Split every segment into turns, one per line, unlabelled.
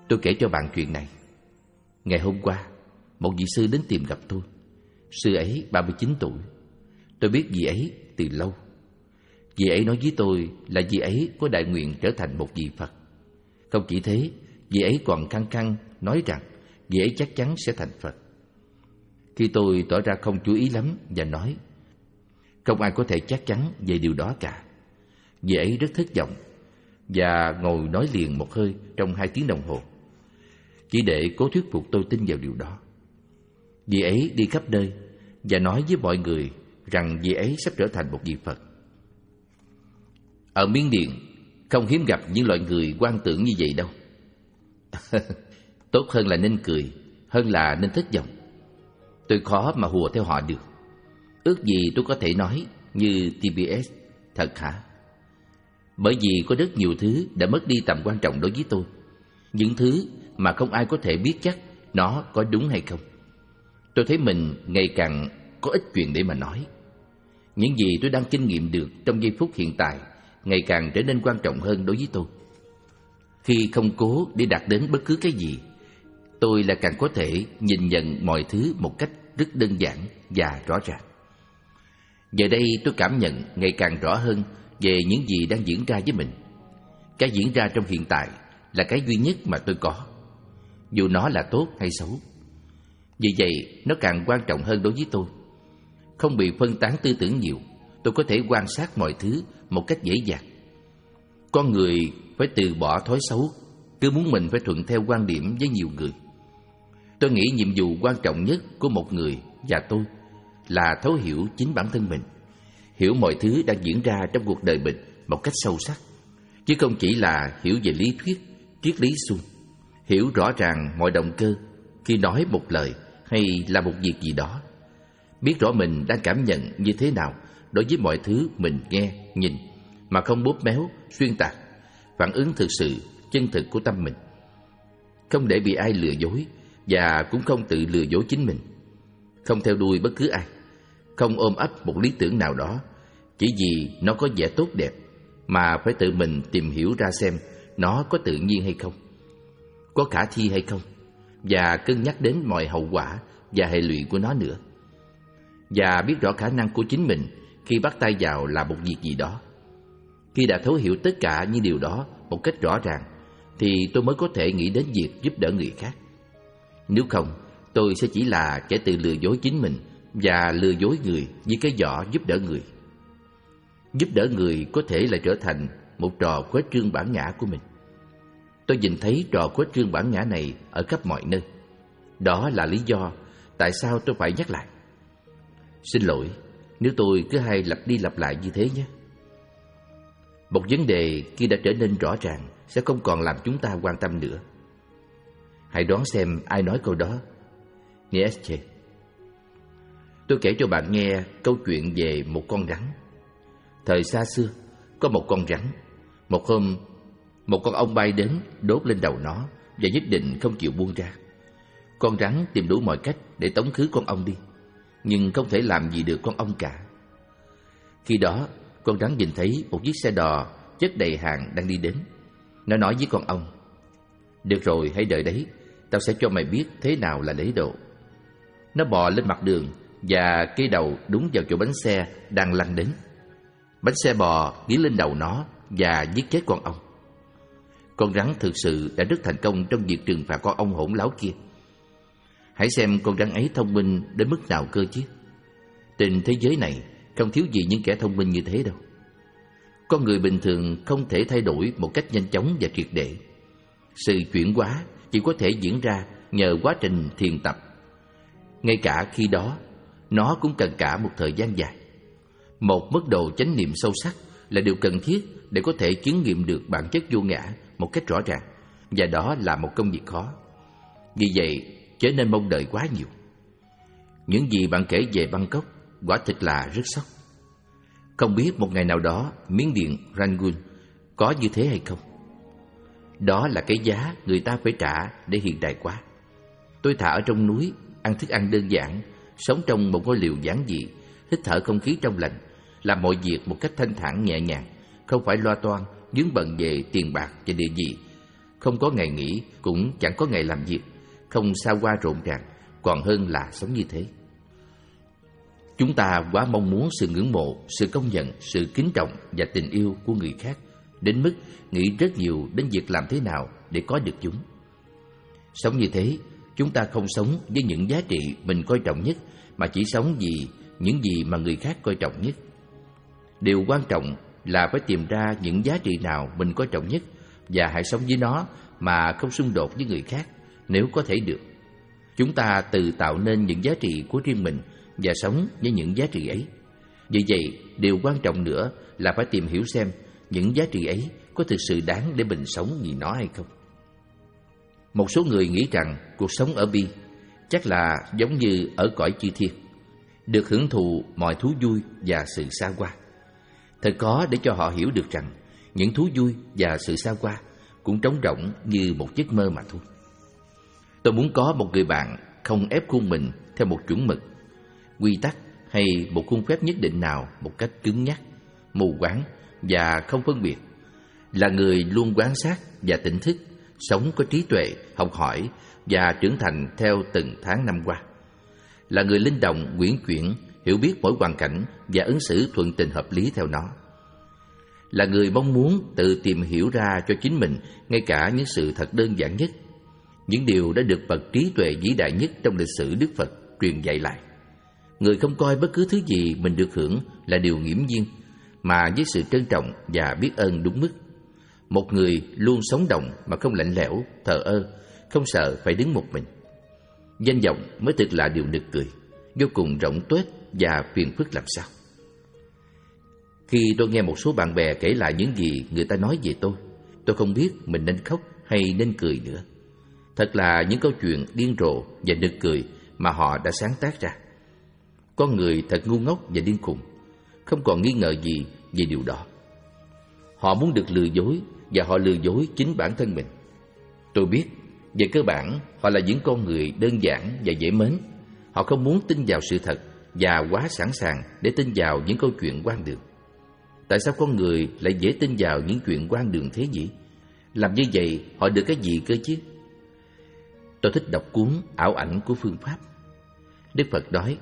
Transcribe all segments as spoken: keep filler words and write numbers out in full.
Tôi kể cho bạn chuyện này. Ngày hôm qua, một vị sư đến tìm gặp tôi. Sư ấy ba mươi chín tuổi. Tôi biết vị ấy từ lâu. Vị ấy nói với tôi là vị ấy có đại nguyện trở thành một vị Phật. Không chỉ thế, vị ấy còn khăng khăng nói rằng vị ấy chắc chắn sẽ thành Phật. Khi tôi tỏ ra không chú ý lắm và nói không ai có thể chắc chắn về điều đó cả, vị ấy rất thất vọng và ngồi nói liền một hơi trong hai tiếng đồng hồ, chỉ để cố thuyết phục tôi tin vào điều đó. Vị ấy đi khắp nơi và nói với mọi người rằng vị ấy sắp trở thành một vị Phật. Ở Miến Điện không hiếm gặp những loại người hoang tưởng như vậy đâu. Tốt hơn là nên cười hơn là nên thất vọng. Tôi khó mà hùa theo họ được. Ước gì tôi có thể nói như tê bê ét, thật hả? Bởi vì có rất nhiều thứ đã mất đi tầm quan trọng đối với tôi. Những thứ mà không ai có thể biết chắc nó có đúng hay không. Tôi thấy mình ngày càng có ít chuyện để mà nói. Những gì tôi đang kinh nghiệm được trong giây phút hiện tại ngày càng trở nên quan trọng hơn đối với tôi. Khi không cố để đạt đến bất cứ cái gì, tôi lại càng có thể nhìn nhận mọi thứ một cách rất đơn giản và rõ ràng. Giờ đây tôi cảm nhận ngày càng rõ hơn về những gì đang diễn ra với mình. Cái diễn ra trong hiện tại là cái duy nhất mà tôi có, dù nó là tốt hay xấu. Vì vậy, nó càng quan trọng hơn đối với tôi. Không bị phân tán tư tưởng nhiều, tôi có thể quan sát mọi thứ một cách dễ dàng. Con người phải từ bỏ thói xấu, cứ muốn mình phải thuận theo quan điểm với nhiều người. Tôi nghĩ nhiệm vụ quan trọng nhất của một người và tôi là thấu hiểu chính bản thân mình, hiểu mọi thứ đang diễn ra trong cuộc đời mình một cách sâu sắc, chứ không chỉ là hiểu về lý thuyết, triết lý suông. Hiểu rõ ràng mọi động cơ khi nói một lời hay là một việc gì đó. Biết rõ mình đang cảm nhận như thế nào đối với mọi thứ mình nghe, nhìn, mà không bóp méo, xuyên tạc, phản ứng thực sự, chân thực của tâm mình. Không để bị ai lừa dối và cũng không tự lừa dối chính mình. Không theo đuôi bất cứ ai, không ôm ấp một lý tưởng nào đó chỉ vì nó có vẻ tốt đẹp, mà phải tự mình tìm hiểu ra xem nó có tự nhiên hay không, có khả thi hay không, và cân nhắc đến mọi hậu quả và hệ lụy của nó nữa. Và biết rõ khả năng của chính mình khi bắt tay vào làm một việc gì đó. Khi đã thấu hiểu tất cả những điều đó một cách rõ ràng, thì tôi mới có thể nghĩ đến việc giúp đỡ người khác. Nếu không, tôi sẽ chỉ là kẻ tự lừa dối chính mình và lừa dối người với cái vỏ giúp đỡ người. Giúp đỡ người có thể là trở thành một trò khuếch trương bản ngã của mình. Tôi nhìn thấy trò khuếch trương bản ngã này ở khắp mọi nơi. Đó là lý do tại sao tôi phải nhắc lại. Xin lỗi nếu tôi cứ hay lặp đi lặp lại như thế nhé. Một vấn đề khi đã trở nên rõ ràng sẽ không còn làm chúng ta quan tâm nữa. Hãy đoán xem ai nói câu đó. Nietzsche. Tôi kể cho bạn nghe câu chuyện về một con rắn. Thời xa xưa, có một con rắn. Một hôm, một con ong bay đến đốt lên đầu nó và nhất định không chịu buông ra. Con rắn tìm đủ mọi cách để tống khứ con ong đi, nhưng không thể làm gì được con ong cả. Khi đó, con rắn nhìn thấy một chiếc xe đò chất đầy hàng đang đi đến. Nó nói với con ong: "Được rồi, hãy đợi đấy, tao sẽ cho mày biết thế nào là lễ độ." Nó bò lên mặt đường và cây đầu đúng vào chỗ bánh xe đang lăn đến. Bánh xe bò nghiến lên đầu nó và giết chết con ong. Con rắn thực sự đã rất thành công trong việc trừng phạt con ong hỗn láo kia. Hãy xem con rắn ấy thông minh đến mức nào cơ chứ. Trên thế giới này không thiếu gì những kẻ thông minh như thế đâu. Con người bình thường không thể thay đổi một cách nhanh chóng và triệt để. Sự chuyển hóa chỉ có thể diễn ra nhờ quá trình thiền tập. Ngay cả khi đó, nó cũng cần cả một thời gian dài. Một mức độ chánh niệm sâu sắc là điều cần thiết để có thể chứng nghiệm được bản chất vô ngã một cách rõ ràng, và đó là một công việc khó. Vì vậy, chớ nên mong đợi quá nhiều. Những gì bạn kể về Bangkok quả thực là rất sốc. Không biết một ngày nào đó Miến Điện Rangoon có như thế hay không. Đó là cái giá người ta phải trả để hiện đại quá. Tôi thả ở trong núi, ăn thức ăn đơn giản, sống trong một ngôi liều giản dị, hít thở không khí trong lành, làm mọi việc một cách thanh thản nhẹ nhàng, không phải loa toan, vướng bận về tiền bạc và địa vị, không có ngày nghỉ, cũng chẳng có ngày làm việc, không xa hoa rộn ràng, còn hơn là sống như thế. Chúng ta quá mong muốn sự ngưỡng mộ, sự công nhận, sự kính trọng và tình yêu của người khác, đến mức nghĩ rất nhiều đến việc làm thế nào để có được chúng. Sống như thế, chúng ta không sống với những giá trị mình coi trọng nhất, mà chỉ sống vì những gì mà người khác coi trọng nhất. Điều quan trọng là phải tìm ra những giá trị nào mình coi trọng nhất và hãy sống với nó mà không xung đột với người khác nếu có thể được. Chúng ta tự tạo nên những giá trị của riêng mình và sống với những giá trị ấy. Vì vậy, điều quan trọng nữa là phải tìm hiểu xem những giá trị ấy có thực sự đáng để mình sống vì nó hay không. Một số người nghĩ rằng cuộc sống ở bi chắc là giống như ở cõi chư thiên, được hưởng thụ mọi thú vui và sự xa hoa. Thật khó để cho họ hiểu được rằng những thú vui và sự xa hoa cũng trống rỗng như một giấc mơ mà thôi. Tôi muốn có một người bạn không ép khuôn mình theo một chuẩn mực, quy tắc hay một khuôn phép nhất định nào một cách cứng nhắc, mù quáng và không phân biệt. Là người luôn quan sát và tỉnh thức, sống có trí tuệ, học hỏi và trưởng thành theo từng tháng năm qua. Là người linh động, uyển chuyển, hiểu biết mỗi hoàn cảnh và ứng xử thuận tình hợp lý theo nó. Là người mong muốn tự tìm hiểu ra cho chính mình ngay cả những sự thật đơn giản nhất, những điều đã được bậc trí tuệ vĩ đại nhất trong lịch sử Đức Phật truyền dạy lại. Người không coi bất cứ thứ gì mình được hưởng là điều nghiễm nhiên, mà với sự trân trọng và biết ơn đúng mức. Một người luôn sống động mà không lạnh lẽo, thờ ơ, không sợ phải đứng một mình. Danh vọng mới thực là điều nực cười, vô cùng rỗng tuếch và phiền phức làm sao. Khi tôi nghe một số bạn bè kể lại những gì người ta nói về tôi, tôi không biết mình nên khóc hay nên cười nữa. Thật là những câu chuyện điên rồ và nực cười mà họ đã sáng tác ra. Con người thật ngu ngốc và điên khùng, không còn nghi ngờ gì về điều đó. Họ muốn được lừa dối và họ lừa dối chính bản thân mình. Tôi biết, về cơ bản, họ là những con người đơn giản và dễ mến. Họ không muốn tin vào sự thật và quá sẵn sàng để tin vào những câu chuyện hoang đường. Tại sao con người lại dễ tin vào những chuyện hoang đường thế nhỉ? Làm như vậy họ được cái gì cơ chứ? Tôi thích đọc cuốn Ảo ảnh của phương pháp. Đức Phật nói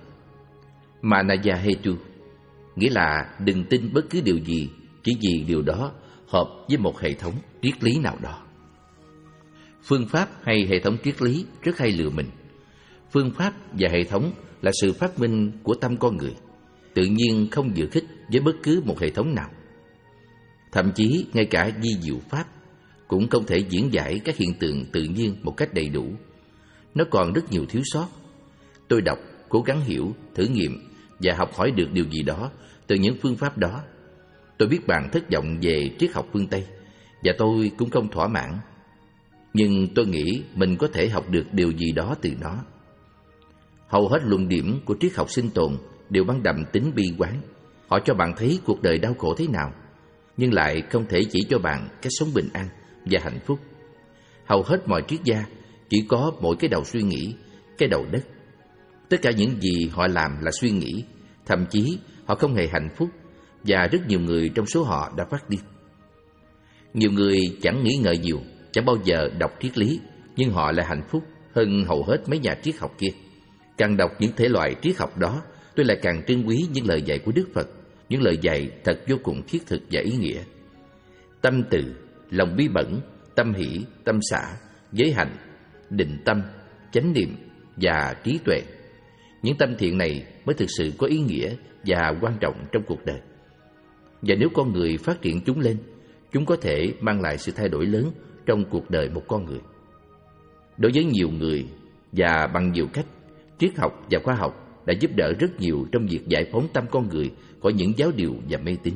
Manaya Hetu, nghĩa là đừng tin bất cứ điều gì chỉ vì điều đó hợp với một hệ thống triết lý nào đó. Phương pháp hay hệ thống triết lý rất hay lừa mình. Phương pháp và hệ thống là sự phát minh của tâm con người, tự nhiên không dự khích với bất cứ một hệ thống nào. Thậm chí ngay cả di diệu pháp cũng không thể diễn giải các hiện tượng tự nhiên một cách đầy đủ. Nó còn rất nhiều thiếu sót. Tôi đọc, cố gắng hiểu, thử nghiệm và học hỏi được điều gì đó từ những phương pháp đó. Tôi biết bạn thất vọng về triết học phương Tây, và tôi cũng không thỏa mãn. Nhưng tôi nghĩ mình có thể học được điều gì đó từ nó. Hầu hết luận điểm của triết học sinh tồn đều mang đậm tính bi quan. Họ cho bạn thấy cuộc đời đau khổ thế nào, nhưng lại không thể chỉ cho bạn cách sống bình an và hạnh phúc. Hầu hết mọi triết gia chỉ có mỗi cái đầu suy nghĩ, cái đầu đất. Tất cả những gì họ làm là suy nghĩ, thậm chí họ không hề hạnh phúc, và rất nhiều người trong số họ đã phát điên. Nhiều người chẳng nghĩ ngợi nhiều, chẳng bao giờ đọc triết lý, nhưng họ lại hạnh phúc hơn hầu hết mấy nhà triết học kia. Càng đọc những thể loại triết học đó, tôi lại càng trân quý những lời dạy của Đức Phật, những lời dạy thật vô cùng thiết thực và ý nghĩa. Tâm từ, lòng bí bẩn, tâm hỷ, tâm xả, giới hạnh, định tâm, chánh niệm và trí tuệ. Những tâm thiện này mới thực sự có ý nghĩa và quan trọng trong cuộc đời. Và nếu con người phát triển chúng lên, chúng có thể mang lại sự thay đổi lớn trong cuộc đời một con người. Đối với nhiều người và bằng nhiều cách, triết học và khoa học đã giúp đỡ rất nhiều trong việc giải phóng tâm con người khỏi những giáo điều và mê tín.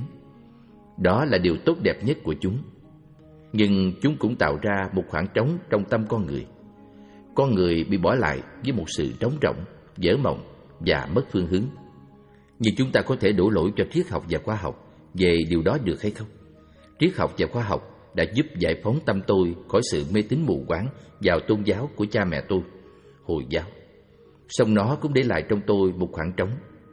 Đó là điều tốt đẹp nhất của chúng. Nhưng chúng cũng tạo ra một khoảng trống trong tâm con người. Con người bị bỏ lại với một sự trống rỗng, dở mộng và mất phương hướng. Nhưng chúng ta có thể đổ lỗi cho triết học và khoa học về điều đó được hay không? Triết học và khoa học đã giúp giải phóng tâm tôi khỏi sự mê tín mù quáng vào tôn giáo của cha mẹ tôi, Hồi giáo. Song nó cũng để lại trong tôi một khoảng trống.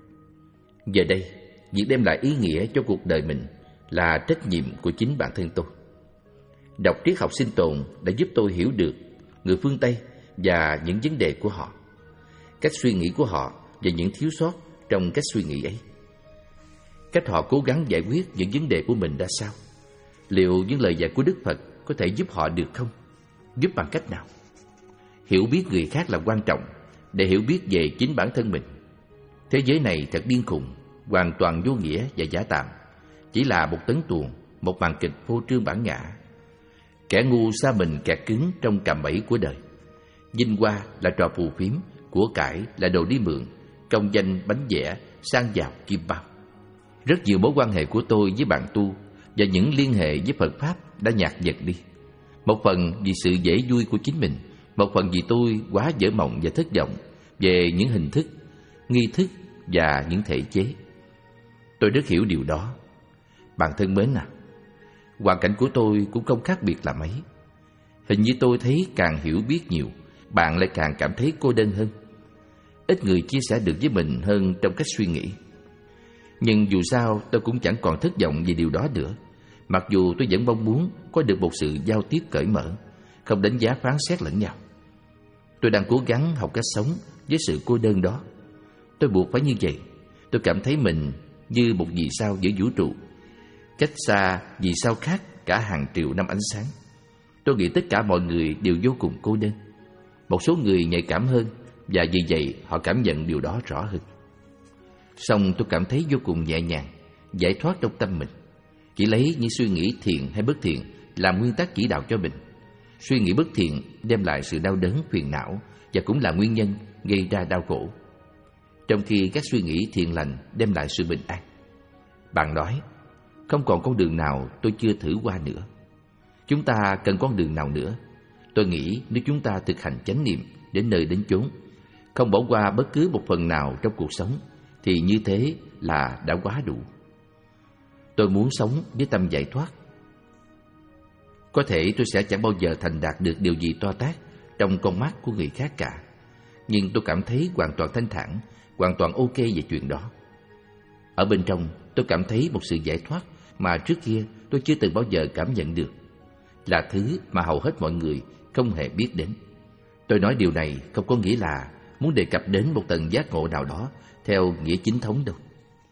Giờ đây, việc đem lại ý nghĩa cho cuộc đời mình là trách nhiệm của chính bản thân tôi. Đọc triết học sinh tồn đã giúp tôi hiểu được người phương Tây và những vấn đề của họ, cách suy nghĩ của họ và những thiếu sót trong cách suy nghĩ ấy. Cách họ cố gắng giải quyết những vấn đề của mình ra sao? Liệu những lời dạy của Đức Phật có thể giúp họ được không? Giúp bằng cách nào? Hiểu biết người khác là quan trọng để hiểu biết về chính bản thân mình. Thế giới này thật điên khùng, hoàn toàn vô nghĩa và giả tạm, chỉ là một tấn tuồng, một màn kịch phô trương bản ngã. Kẻ ngu sa mình kẹt cứng trong cạm bẫy của đời. Vinh hoa là trò phù phiếm, của cải là đồ đi mượn, công danh bánh vẽ, sang giàu kim bao. Rất nhiều mối quan hệ của tôi với bạn tu và những liên hệ với Phật Pháp đã nhạt dần đi. Một phần vì sự dễ vui của chính mình, một phần vì tôi quá dở mộng và thất vọng về những hình thức, nghi thức và những thể chế. Tôi rất hiểu điều đó. Bạn thân mến à, hoàn cảnh của tôi cũng không khác biệt là mấy. Hình như tôi thấy càng hiểu biết nhiều, bạn lại càng cảm thấy cô đơn hơn. Ít người chia sẻ được với mình hơn trong cách suy nghĩ. Nhưng dù sao tôi cũng chẳng còn thất vọng về điều đó nữa. Mặc dù tôi vẫn mong muốn có được một sự giao tiếp cởi mở, không đánh giá phán xét lẫn nhau. Tôi đang cố gắng học cách sống với sự cô đơn đó. Tôi buộc phải như vậy. Tôi cảm thấy mình như một vì sao giữa vũ trụ, cách xa vì sao khác cả hàng triệu năm ánh sáng. Tôi nghĩ tất cả mọi người đều vô cùng cô đơn. Một số người nhạy cảm hơn, và vì vậy họ cảm nhận điều đó rõ hơn. Song tôi cảm thấy vô cùng nhẹ nhàng, giải thoát trong tâm mình. Chỉ lấy những suy nghĩ thiện hay bất thiện làm nguyên tắc chỉ đạo cho mình. Suy nghĩ bất thiện đem lại sự đau đớn, phiền não và cũng là nguyên nhân gây ra đau khổ, trong khi các suy nghĩ thiện lành đem lại sự bình an. Bạn nói, không còn con đường nào tôi chưa thử qua nữa. Chúng ta cần con đường nào nữa? Tôi nghĩ nếu chúng ta thực hành chánh niệm đến nơi đến chốn, không bỏ qua bất cứ một phần nào trong cuộc sống, thì như thế là đã quá đủ. Tôi muốn sống với tâm giải thoát. Có thể tôi sẽ chẳng bao giờ thành đạt được điều gì to tát trong con mắt của người khác cả, nhưng tôi cảm thấy hoàn toàn thanh thản, hoàn toàn ok về chuyện đó. Ở bên trong, tôi cảm thấy một sự giải thoát mà trước kia tôi chưa từng bao giờ cảm nhận được, là thứ mà hầu hết mọi người không hề biết đến. Tôi nói điều này không có nghĩa là muốn đề cập đến một tầng giác ngộ nào đó theo nghĩa chính thống đâu.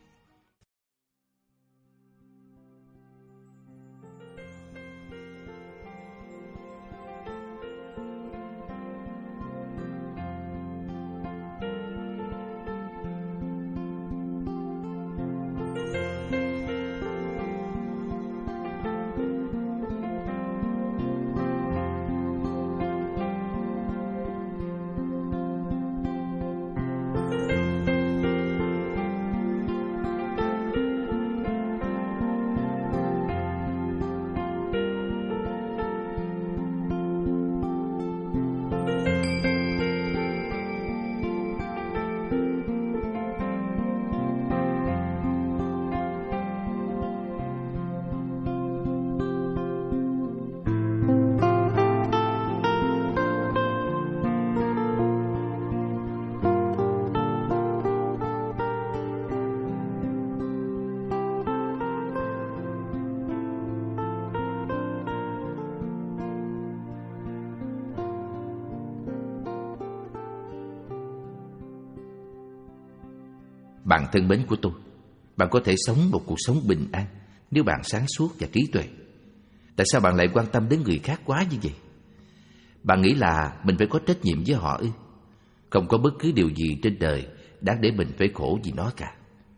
Bạn thân mến của tôi, bạn có thể sống một cuộc sống bình an nếu bạn sáng suốt và trí tuệ. Tại sao bạn lại quan tâm đến người khác quá như vậy? Bạn nghĩ là mình phải có trách nhiệm với họ ư? Không có bất cứ điều gì trên đời đáng để mình phải khổ vì nó cả.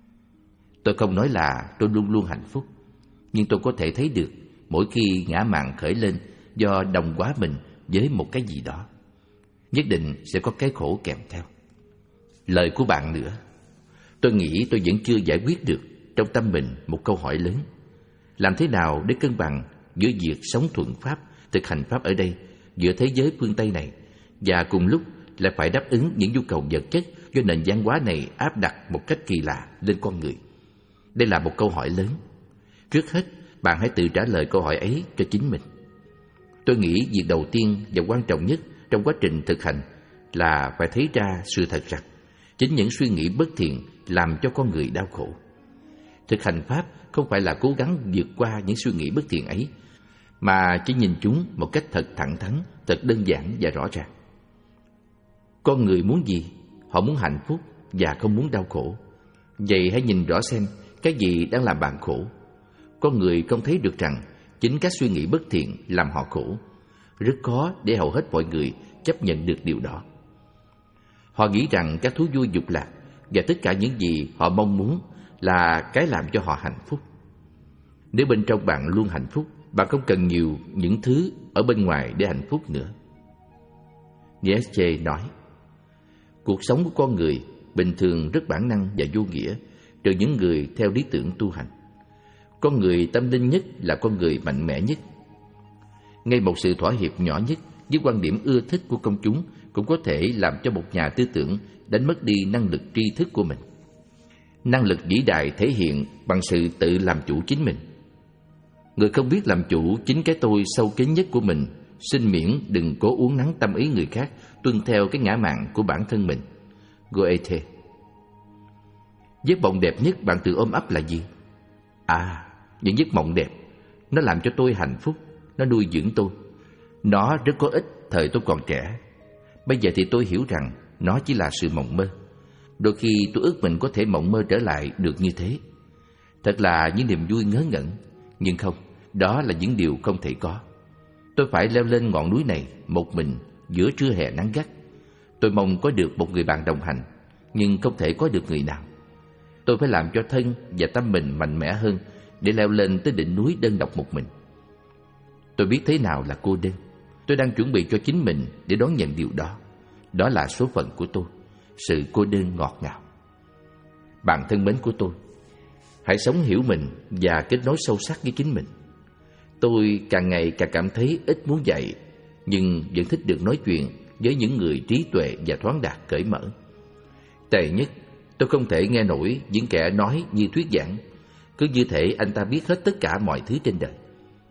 Tôi không nói là tôi luôn luôn hạnh phúc, nhưng tôi có thể thấy được mỗi khi ngã mạn khởi lên do đồng hóa mình với một cái gì đó, nhất định sẽ có cái khổ kèm theo. Lời của bạn nữa, tôi nghĩ tôi vẫn chưa giải quyết được trong tâm mình một câu hỏi lớn. Làm thế nào để cân bằng giữa việc sống thuận pháp, thực hành pháp ở đây, giữa thế giới phương Tây này, và cùng lúc lại phải đáp ứng những nhu cầu vật chất do nền văn hóa này áp đặt một cách kỳ lạ lên con người? Đây là một câu hỏi lớn. Trước hết, bạn hãy tự trả lời câu hỏi ấy cho chính mình. Tôi nghĩ việc đầu tiên và quan trọng nhất trong quá trình thực hành là phải thấy ra sự thật rằng chính những suy nghĩ bất thiện làm cho con người đau khổ. Thực hành pháp không phải là cố gắng vượt qua những suy nghĩ bất thiện ấy, mà chỉ nhìn chúng một cách thật thẳng thắn, thật đơn giản và rõ ràng. Con người muốn gì? Họ muốn hạnh phúc và không muốn đau khổ. Vậy hãy nhìn rõ xem cái gì đang làm bạn khổ. Con người không thấy được rằng chính các suy nghĩ bất thiện làm họ khổ. Rất khó để hầu hết mọi người chấp nhận được điều đó. Họ nghĩ rằng các thú vui dục lạc và tất cả những gì họ mong muốn là cái làm cho họ hạnh phúc. Nếu bên trong bạn luôn hạnh phúc, bạn không cần nhiều những thứ ở bên ngoài để hạnh phúc nữa. Nietzsche nói, cuộc sống của con người bình thường rất bản năng và vô nghĩa, trừ những người theo lý tưởng tu hành. Con người tâm linh nhất là con người mạnh mẽ nhất. Ngay một sự thỏa hiệp nhỏ nhất với quan điểm ưa thích của công chúng cũng có thể làm cho một nhà tư tưởng đánh mất đi năng lực tri thức của mình. Năng lực vĩ đại thể hiện bằng sự tự làm chủ chính mình. Người không biết làm chủ chính cái tôi sâu kín nhất của mình, xin miễn đừng cố uốn nắn tâm ý người khác tuân theo cái ngã mạn của bản thân mình. Goethe. Giấc mộng đẹp nhất bạn tự ôm ấp là gì? À, những giấc mộng đẹp. Nó làm cho tôi hạnh phúc, nó nuôi dưỡng tôi. Nó rất có ích thời tôi còn trẻ. Bây giờ thì tôi hiểu rằng nó chỉ là sự mộng mơ. Đôi khi tôi ước mình có thể mộng mơ trở lại được như thế. Thật là những niềm vui ngớ ngẩn. Nhưng không, đó là những điều không thể có. Tôi phải leo lên ngọn núi này một mình giữa trưa hè nắng gắt. Tôi mong có được một người bạn đồng hành, nhưng không thể có được người nào. Tôi phải làm cho thân và tâm mình mạnh mẽ hơn để leo lên tới đỉnh núi đơn độc một mình. Tôi biết thế nào là cô đơn. Tôi đang chuẩn bị cho chính mình để đón nhận điều đó. Đó là số phận của tôi, sự cô đơn ngọt ngào. Bạn thân mến của tôi, hãy sống hiểu mình và kết nối sâu sắc với chính mình. Tôi càng ngày càng cảm thấy ít muốn dạy, nhưng vẫn thích được nói chuyện với những người trí tuệ và thoáng đạt cởi mở. Tệ nhất, tôi không thể nghe nổi những kẻ nói như thuyết giảng, cứ như thể anh ta biết hết tất cả mọi thứ trên đời.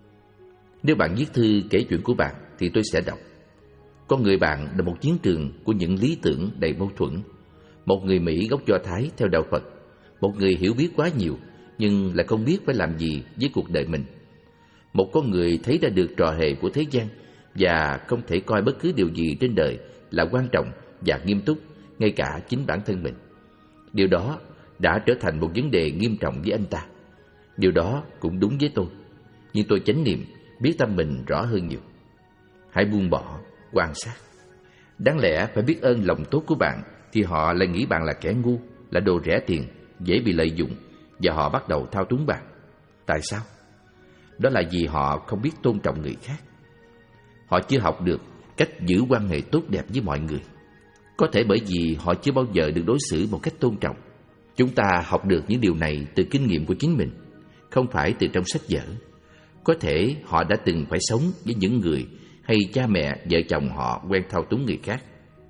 Nếu bạn viết thư kể chuyện của bạn thì tôi sẽ đọc. Con người bạn là một chiến trường của những lý tưởng đầy mâu thuẫn. Một người Mỹ gốc Do Thái theo đạo Phật, một người hiểu biết quá nhiều nhưng lại không biết phải làm gì với cuộc đời mình. Một con người thấy ra được trò hề của thế gian và không thể coi bất cứ điều gì trên đời là quan trọng và nghiêm túc, ngay cả chính bản thân mình. Điều đó đã trở thành một vấn đề nghiêm trọng với anh ta. Điều đó cũng đúng với tôi, nhưng tôi chánh niệm, biết tâm mình rõ hơn nhiều. Hãy buông bỏ, quan sát. Đáng lẽ phải biết ơn lòng tốt của bạn, thì họ lại nghĩ bạn là kẻ ngu, là đồ rẻ tiền, dễ bị lợi dụng, và họ bắt đầu thao túng bạn. Tại sao? Đó là vì họ không biết tôn trọng người khác. Họ chưa học được cách giữ quan hệ tốt đẹp với mọi người. Có thể bởi vì họ chưa bao giờ được đối xử một cách tôn trọng. Chúng ta học được những điều này từ kinh nghiệm của chính mình, không phải từ trong sách vở. Có thể họ đã từng phải sống với những người hay cha mẹ, vợ chồng họ quen thao túng người khác.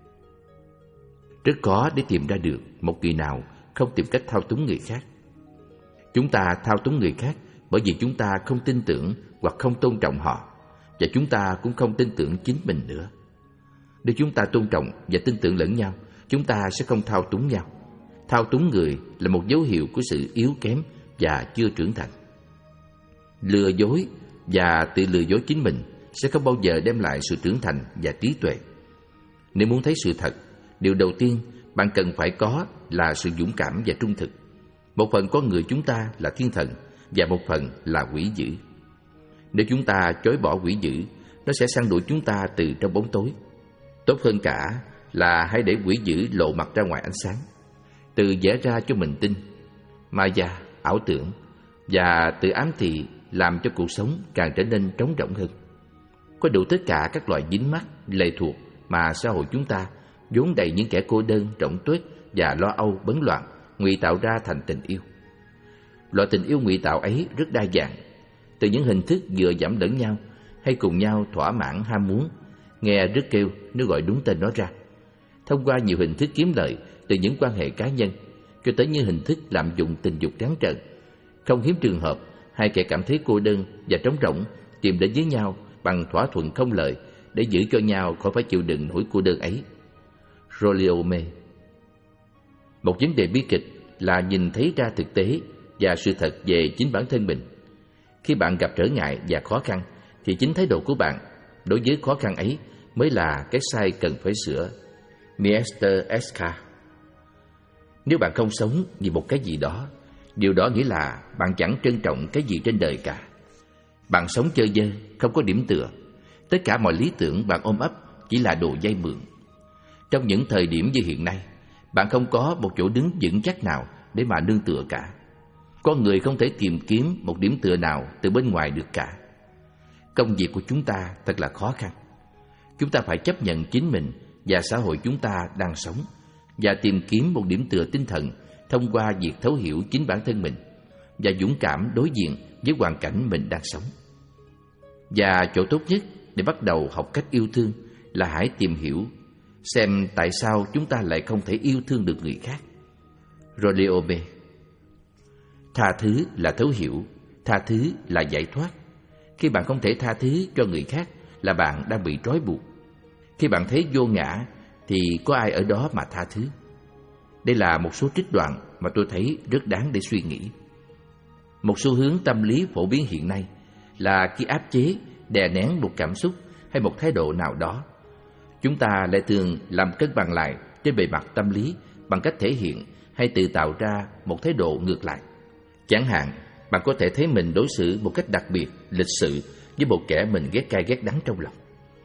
Rất khó để tìm ra được một người nào không tìm cách thao túng người khác. Chúng ta thao túng người khác bởi vì chúng ta không tin tưởng hoặc không tôn trọng họ, và chúng ta cũng không tin tưởng chính mình nữa. Nếu chúng ta tôn trọng và tin tưởng lẫn nhau, chúng ta sẽ không thao túng nhau. Thao túng người là một dấu hiệu của sự yếu kém và chưa trưởng thành. Lừa dối và tự lừa dối chính mình sẽ không bao giờ đem lại sự trưởng thành và trí tuệ. Nếu muốn thấy sự thật, điều đầu tiên bạn cần phải có là sự dũng cảm và trung thực. Một phần con người chúng ta là thiên thần và một phần là quỷ dữ. Nếu chúng ta chối bỏ quỷ dữ, nó sẽ săn đuổi chúng ta từ trong bóng tối. Tốt hơn cả là hãy để quỷ dữ lộ mặt ra ngoài ánh sáng, tự vẽ ra cho mình tin, maya, ảo tưởng, và tự ám thị làm cho cuộc sống càng trở nên trống rỗng hơn. Có đủ tất cả các loại dính mắc, lệ thuộc mà xã hội chúng ta vốn đầy những kẻ cô đơn, rỗng tuếch và lo âu bấn loạn ngụy tạo ra thành tình yêu. Loại tình yêu ngụy tạo ấy rất đa dạng, từ những hình thức dựa dẫm lẫn nhau hay cùng nhau thỏa mãn ham muốn, nghe rất kêu nếu gọi đúng tên nó ra, thông qua nhiều hình thức kiếm lợi từ những quan hệ cá nhân, cho tới những hình thức lạm dụng tình dục trắng trợn. Không hiếm trường hợp hai kẻ cảm thấy cô đơn và trống rỗng tìm đến với nhau bằng thỏa thuận không lợi để giữ cho nhau khỏi phải chịu đựng nỗi cô đơn ấy. Rolliome. Một vấn đề bi kịch là nhìn thấy ra thực tế và sự thật về chính bản thân mình. Khi bạn gặp trở ngại và khó khăn, thì chính thái độ của bạn đối với khó khăn ấy mới là cái sai cần phải sửa. Mister Esca. Nếu bạn không sống vì một cái gì đó, điều đó nghĩa là bạn chẳng trân trọng cái gì trên đời cả. Bạn sống chơi vơi, không có điểm tựa. Tất cả mọi lý tưởng bạn ôm ấp chỉ là đồ vay mượn. Trong những thời điểm như hiện nay, bạn không có một chỗ đứng vững chắc nào để mà nương tựa cả. Con người không thể tìm kiếm một điểm tựa nào từ bên ngoài được cả. Công việc của chúng ta thật là khó khăn. Chúng ta phải chấp nhận chính mình và xã hội chúng ta đang sống và tìm kiếm một điểm tựa tinh thần thông qua việc thấu hiểu chính bản thân mình và dũng cảm đối diện với hoàn cảnh mình đang sống. Và chỗ tốt nhất để bắt đầu học cách yêu thương là hãy tìm hiểu xem tại sao chúng ta lại không thể yêu thương được người khác. Rolio B. Tha thứ là thấu hiểu, tha thứ là giải thoát. Khi bạn không thể tha thứ cho người khác là bạn đang bị trói buộc. Khi bạn thấy vô ngã thì có ai ở đó mà tha thứ? Đây là một số trích đoạn mà tôi thấy rất đáng để suy nghĩ. Một xu hướng tâm lý phổ biến hiện nay là khi áp chế, đè nén một cảm xúc hay một thái độ nào đó, chúng ta lại thường làm cân bằng lại trên bề mặt tâm lý bằng cách thể hiện hay tự tạo ra một thái độ ngược lại. Chẳng hạn, bạn có thể thấy mình đối xử một cách đặc biệt, lịch sự với một kẻ mình ghét cay ghét đắng trong lòng.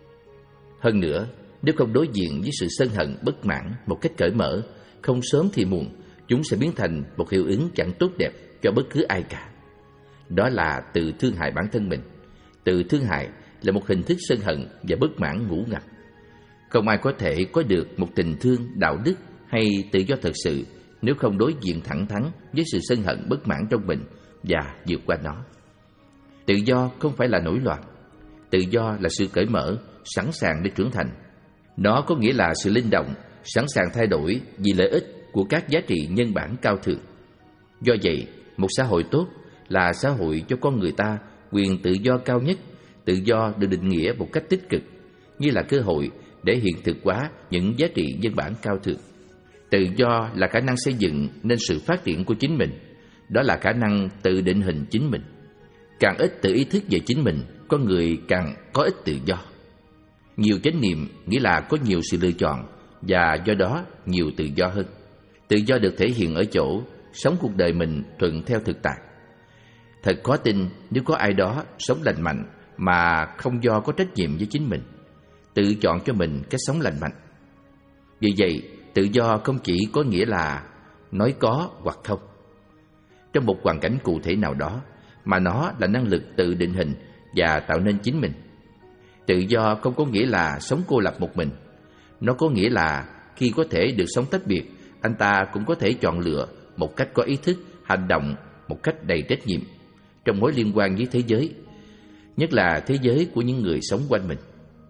Hơn nữa, nếu không đối diện với sự sân hận, bất mãn một cách cởi mở, không sớm thì muộn, chúng sẽ biến thành một hiệu ứng chẳng tốt đẹp cho bất cứ ai cả. Đó là tự thương hại bản thân mình. Tự thương hại là một hình thức sân hận và bất mãn ngủ ngập. Không ai có thể có được một tình thương, đạo đức hay tự do thật sự nếu không đối diện thẳng thắn với sự sân hận bất mãn trong mình và vượt qua nó. Tự do không phải là nổi loạn. Tự do là sự cởi mở, sẵn sàng để trưởng thành. Nó có nghĩa là sự linh động, sẵn sàng thay đổi vì lợi ích của các giá trị nhân bản cao thượng. Do vậy, một xã hội tốt là xã hội cho con người ta quyền tự do cao nhất. Tự do được định nghĩa một cách tích cực, như là cơ hội để hiện thực hóa những giá trị nhân bản cao thượng. Tự do là khả năng xây dựng nên sự phát triển của chính mình. Đó là khả năng tự định hình chính mình. Càng ít tự ý thức về chính mình, con người càng có ít tự do. Nhiều chánh niệm nghĩa là có nhiều sự lựa chọn và do đó nhiều tự do hơn. Tự do được thể hiện ở chỗ sống cuộc đời mình thuận theo thực tại. Thật khó tin nếu có ai đó sống lành mạnh mà không do có trách nhiệm với chính mình, tự chọn cho mình cách sống lành mạnh. Vì vậy, tự do không chỉ có nghĩa là nói có hoặc không trong một hoàn cảnh cụ thể nào đó, mà nó là năng lực tự định hình và tạo nên chính mình. Tự do không có nghĩa là sống cô lập một mình. Nó có nghĩa là khi có thể được sống tách biệt, anh ta cũng có thể chọn lựa một cách có ý thức, hành động một cách đầy trách nhiệm trong mối liên quan với thế giới, nhất là thế giới của những người sống quanh mình.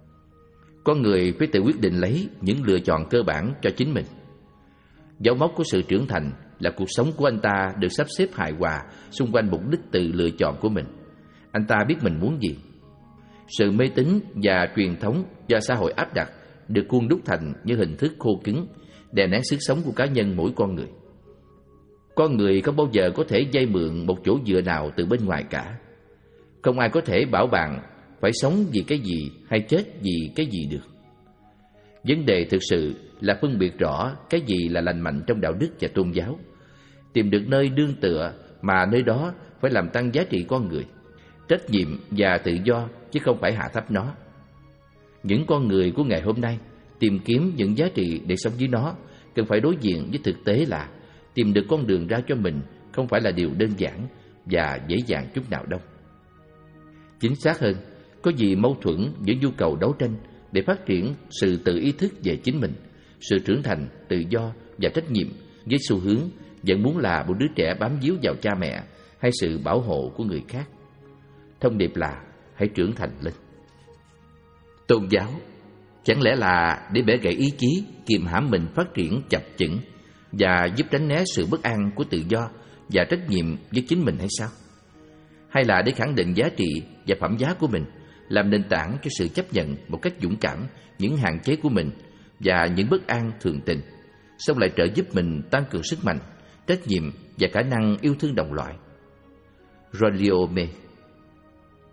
Con người phải tự quyết định lấy những lựa chọn cơ bản cho chính mình. Dấu mốc của sự trưởng thành là cuộc sống của anh ta được sắp xếp hài hòa xung quanh mục đích tự lựa chọn của mình. Anh ta biết mình muốn gì. Sự mê tín và truyền thống do xã hội áp đặt được khuôn đúc thành như hình thức khô cứng, đè nén sức sống của cá nhân mỗi con người. Con người không bao giờ có thể vay mượn một chỗ dựa nào từ bên ngoài cả. Không ai có thể bảo bạn phải sống vì cái gì hay chết vì cái gì được. Vấn đề thực sự là phân biệt rõ cái gì là lành mạnh trong đạo đức và tôn giáo, tìm được nơi nương tựa mà nơi đó phải làm tăng giá trị con người, trách nhiệm và tự do chứ không phải hạ thấp nó. Những con người của ngày hôm nay tìm kiếm những giá trị để sống với nó cần phải đối diện với thực tế là tìm được con đường ra cho mình không phải là điều đơn giản và dễ dàng chút nào đâu. Chính xác hơn, có gì mâu thuẫn giữa nhu cầu đấu tranh để phát triển sự tự ý thức về chính mình, sự trưởng thành, tự do và trách nhiệm với xu hướng vẫn muốn là một đứa trẻ bám víu vào cha mẹ hay sự bảo hộ của người khác. Thông điệp là hãy trưởng thành lên. Tôn giáo chẳng lẽ là để bẻ gãy ý chí, kiềm hãm mình phát triển chập chững và giúp tránh né sự bất an của tự do và trách nhiệm với chính mình hay sao? Hay là để khẳng định giá trị và phẩm giá của mình, làm nền tảng cho sự chấp nhận một cách dũng cảm những hạn chế của mình và những bất an thường tình, xong lại trợ giúp mình tăng cường sức mạnh, trách nhiệm và khả năng yêu thương đồng loại? Rolio May.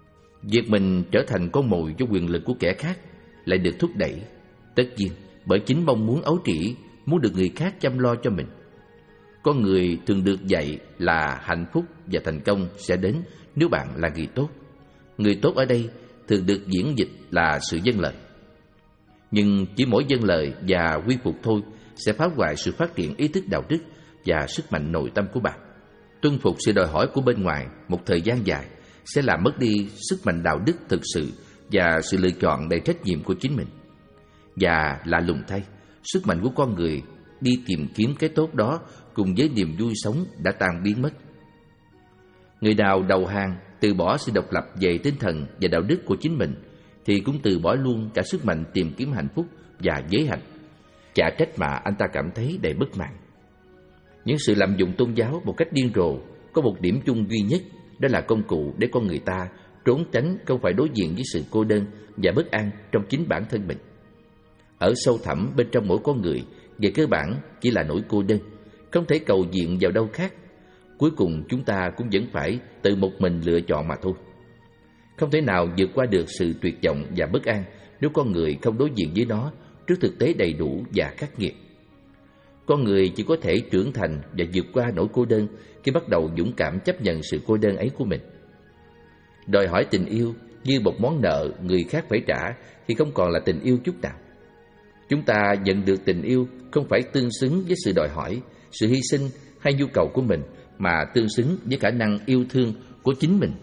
Việc mình trở thành con mồi cho quyền lực của kẻ khác lại được thúc đẩy, tất nhiên bởi chính mong muốn ấu trĩ, muốn được người khác chăm lo cho mình. Con người thường được dạy là hạnh phúc và thành công sẽ đến nếu bạn là người tốt. Người tốt ở đây thường được diễn dịch là sự vâng lời. Nhưng chỉ mỗi vâng lời và quy phục thôi sẽ phá hoại sự phát triển ý thức đạo đức và sức mạnh nội tâm của bạn. Tuân phục sự đòi hỏi của bên ngoài một thời gian dài sẽ làm mất đi sức mạnh đạo đức thực sự và sự lựa chọn đầy trách nhiệm của chính mình. Và lạ lùng thay, sức mạnh của con người đi tìm kiếm cái tốt đó cùng với niềm vui sống đã tan biến mất. Người nào đầu hàng, từ bỏ sự độc lập về tinh thần và đạo đức của chính mình thì cũng từ bỏ luôn cả sức mạnh tìm kiếm hạnh phúc và giới hạnh. Chả trách mà anh ta cảm thấy đầy bất mãn. Những sự lạm dụng tôn giáo một cách điên rồ có một điểm chung duy nhất, đó là công cụ để con người ta trốn tránh không phải đối diện với sự cô đơn và bất an trong chính bản thân mình. Ở sâu thẳm bên trong mỗi con người, về cơ bản chỉ là nỗi cô đơn, không thể cầu viện vào đâu khác. Cuối cùng chúng ta cũng vẫn phải tự một mình lựa chọn mà thôi. Không thể nào vượt qua được sự tuyệt vọng và bất an nếu con người không đối diện với nó trước thực tế đầy đủ và khắc nghiệt. Con người chỉ có thể trưởng thành và vượt qua nỗi cô đơn khi bắt đầu dũng cảm chấp nhận sự cô đơn ấy của mình. Đòi hỏi tình yêu như một món nợ người khác phải trả thì không còn là tình yêu chút nào. Chúng ta nhận được tình yêu không phải tương xứng với sự đòi hỏi, sự hy sinh hay nhu cầu của mình, mà tương xứng với khả năng yêu thương của chính mình.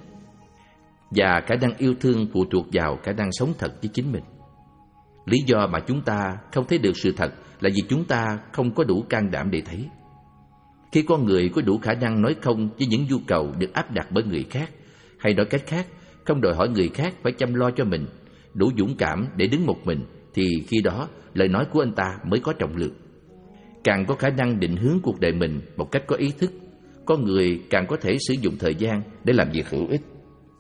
Và khả năng yêu thương phụ thuộc vào khả năng sống thật với chính mình. Lý do mà chúng ta không thấy được sự thật là vì chúng ta không có đủ can đảm để thấy. Khi con người có đủ khả năng nói không với những nhu cầu được áp đặt bởi người khác, hay nói cách khác, không đòi hỏi người khác phải chăm lo cho mình, đủ dũng cảm để đứng một mình, thì khi đó lời nói của anh ta mới có trọng lượng. Càng có khả năng định hướng cuộc đời mình một cách có ý thức, con người càng có thể sử dụng thời gian để làm việc hữu ích.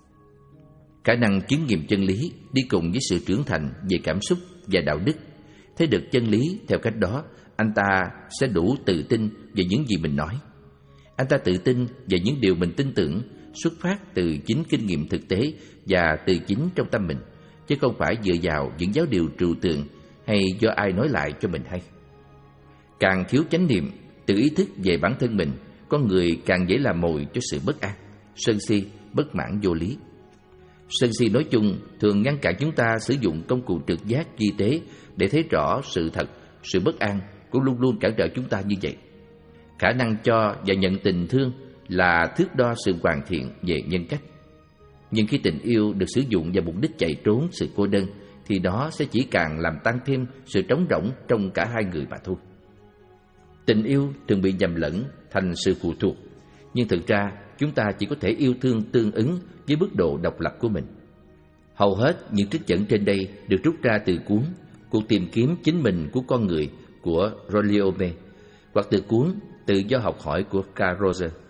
Khả năng chứng nghiệm chân lý đi cùng với sự trưởng thành về cảm xúc và đạo đức. Thấy được chân lý theo cách đó, anh ta sẽ đủ tự tin về những gì mình nói. Anh ta tự tin về những điều mình tin tưởng, xuất phát từ chính kinh nghiệm thực tế và từ chính trong tâm mình, chứ không phải dựa vào những giáo điều trừu tượng hay do ai nói lại cho mình hay. Càng thiếu chánh niệm, tự ý thức về bản thân mình, con người càng dễ làm mồi cho sự bất an, sân si, bất mãn vô lý. Sân si nói chung thường ngăn cản chúng ta sử dụng công cụ trực giác vi tế để thấy rõ sự thật. Sự bất an cũng luôn luôn cản trở chúng ta như vậy. Khả năng cho và nhận tình thương là thước đo sự hoàn thiện về nhân cách. Nhưng khi tình yêu được sử dụng vào mục đích chạy trốn sự cô đơn, thì đó sẽ chỉ càng làm tăng thêm sự trống rỗng trong cả hai người mà thôi. Tình yêu thường bị nhầm lẫn thành sự phụ thuộc, nhưng thực ra chúng ta chỉ có thể yêu thương tương ứng với mức độ độc lập của mình. Hầu hết những trích dẫn trên đây được rút ra từ cuốn Cuộc tìm kiếm chính mình của con người của Rolliome, hoặc từ cuốn Tự do học hỏi của Carl Rogers.